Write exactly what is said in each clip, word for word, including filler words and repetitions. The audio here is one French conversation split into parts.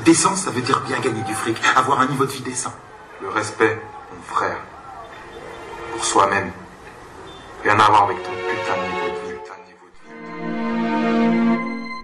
Décence, ça veut dire bien gagner du fric, avoir un niveau de vie décent. Le respect, mon frère, pour soi-même. Rien à voir avec ton putain de niveau de vie, putain de niveau de vie.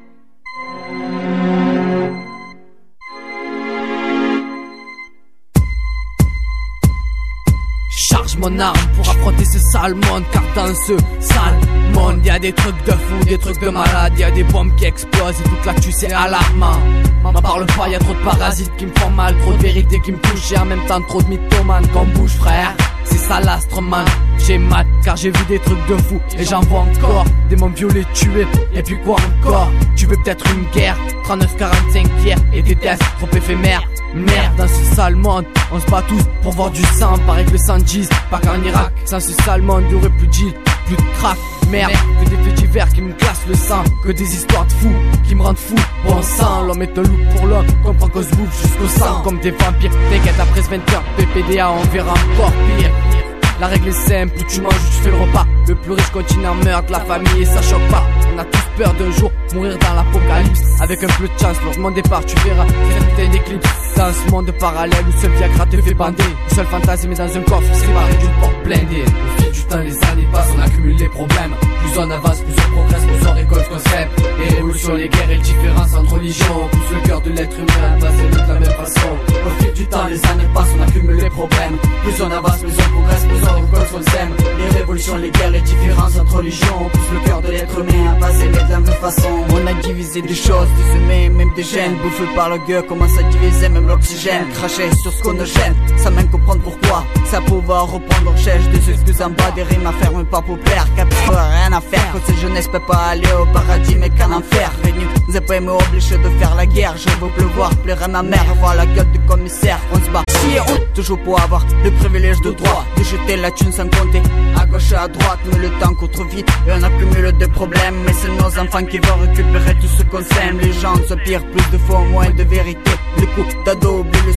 Charge mon arme pour affronter ce sale monde, car dans ce sale monde y'a des trucs de fou, des trucs de malade, y'a des bombes qui explosent et toute l'actu c'est alarmant. M'en parle pas, y'a trop de parasites qui me font mal, trop de vérités qui me touchent et en même temps trop de mythomanes qu'on bouge frère. C'est ça l'astre man, j'ai mal car j'ai vu des trucs de fou et j'en vois encore. Des mômes violés tués et puis quoi encore? Tu veux peut-être une guerre, trente-neuf quarante-cinq hier et des tests trop éphémères. Merde, dans ce sale monde, on se bat tous pour voir du sang. Paraît que le sang dise, pas qu'en Irak. Sans ce sale monde, y'aurait plus de deal, plus de crack. Merde, que des faits divers qui me glacent le sang, que des histoires de fous qui me rendent fou. Bon sang, l'homme est un loup pour l'homme, comprend qu'on se bouffe jusqu'au sang comme des vampires. T'inquiète, après ce vingt heures, P P D A, on verra encore pire. La règle est simple, ou tu manges ou tu fais le repas. Le plus riche continent meurt de la famille et ça choque pas. On a tous peur d'un jour mourir dans l'apocalypse. Avec un peu de chance, lors de mon départ tu verras cette putain d'éclipse. Dans ce monde parallèle où seul Viagra te fait bander, où seul fantasme est dans un coffre séparé d'une porte blindée. Au fil du temps les années passent, on accumule les problèmes. Plus on avance, plus on progresse, plus on récolte ce qu'on sème. Les révolutions, les guerres et les différences entre religions poussent le cœur de l'être humain à passer de la même façon. Au fil du temps les années passent, on accumule les problèmes. Plus on avance, plus on progresse, plus on récolte ce qu'on sème. Les révolutions, les guerres, les différences entre religions poussent le cœur de l'être humain à passer de la même façon. On a divisé des choses, des humains, même des gènes. Bouffé par le gueux, commence à diviser même l'oxygène. Cracher sur ce qu'on nous gêne, sans même comprendre pourquoi. Ça pouvoir reprendre, cherche des excuses en bas, des rimes à faire mais pas populaire. Capture, rien à faire, quand cette jeunesse peut pas aller au paradis mais qu'en enfer. Venu, vous avez pas aimé obligé de faire la guerre. Je veux pleuvoir, pleurer ma mère, voir la gueule du commissaire. On se bat, si on toujours pour avoir le privilège de droit de jeter la thune sans compter. À gauche et à droite, mais le temps court trop vite et on accumule des problèmes. Mais c'est nos enfants qui vont récupérer tout ce qu'on sème. Les gens se pirent, plus de faux, moins de vérité. Les coups d'ado oublient le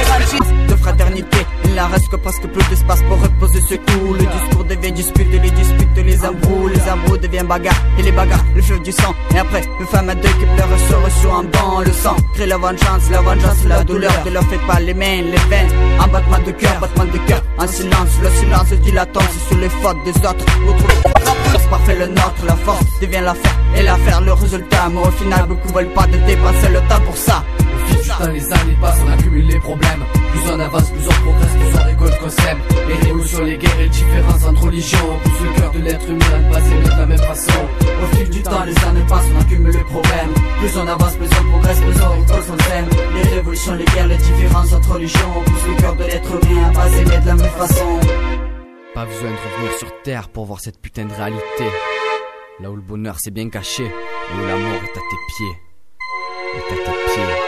de fraternité. Il n'en reste que presque plus d'espace pour reposer ce coup. Le discours devient dispute et les disputes les embrouilles. Les embrouilles deviennent bagarre et les bagarres le feu du sang. Et après une femme à deux qui pleure se reçoit en banc. Le sang crée la vengeance, la vengeance la douleur. Ne leur faites pas les mains, les veines. Un battement de cœur, battement de cœur. En silence, le silence dit l'attente sur les fautes des autres. Autre parfait le nôtre, la force devient l'affaire et l'affaire le résultat. Mais au final beaucoup veulent pas de dépenser le temps pour ça. Au fil du temps les années passent, on accumule les problèmes. Plus on avance, plus on progresse, plus on récolte qu'on sème. Les révolutions, les guerres et les différences entre religions poussent le cœur de l'être humain à passer de la même façon. Au fil du temps les années passent, on accumule les problèmes. Plus on avance, plus on progresse, plus on récolte qu'on sème. Les révolutions, les guerres, les différences entre religions poussent le cœur de l'être humain à passer de la même façon. Pas besoin de revenir sur terre pour voir cette putain de réalité. Là où le bonheur s'est bien caché, et où la mort est à tes pieds. Est à tes pieds.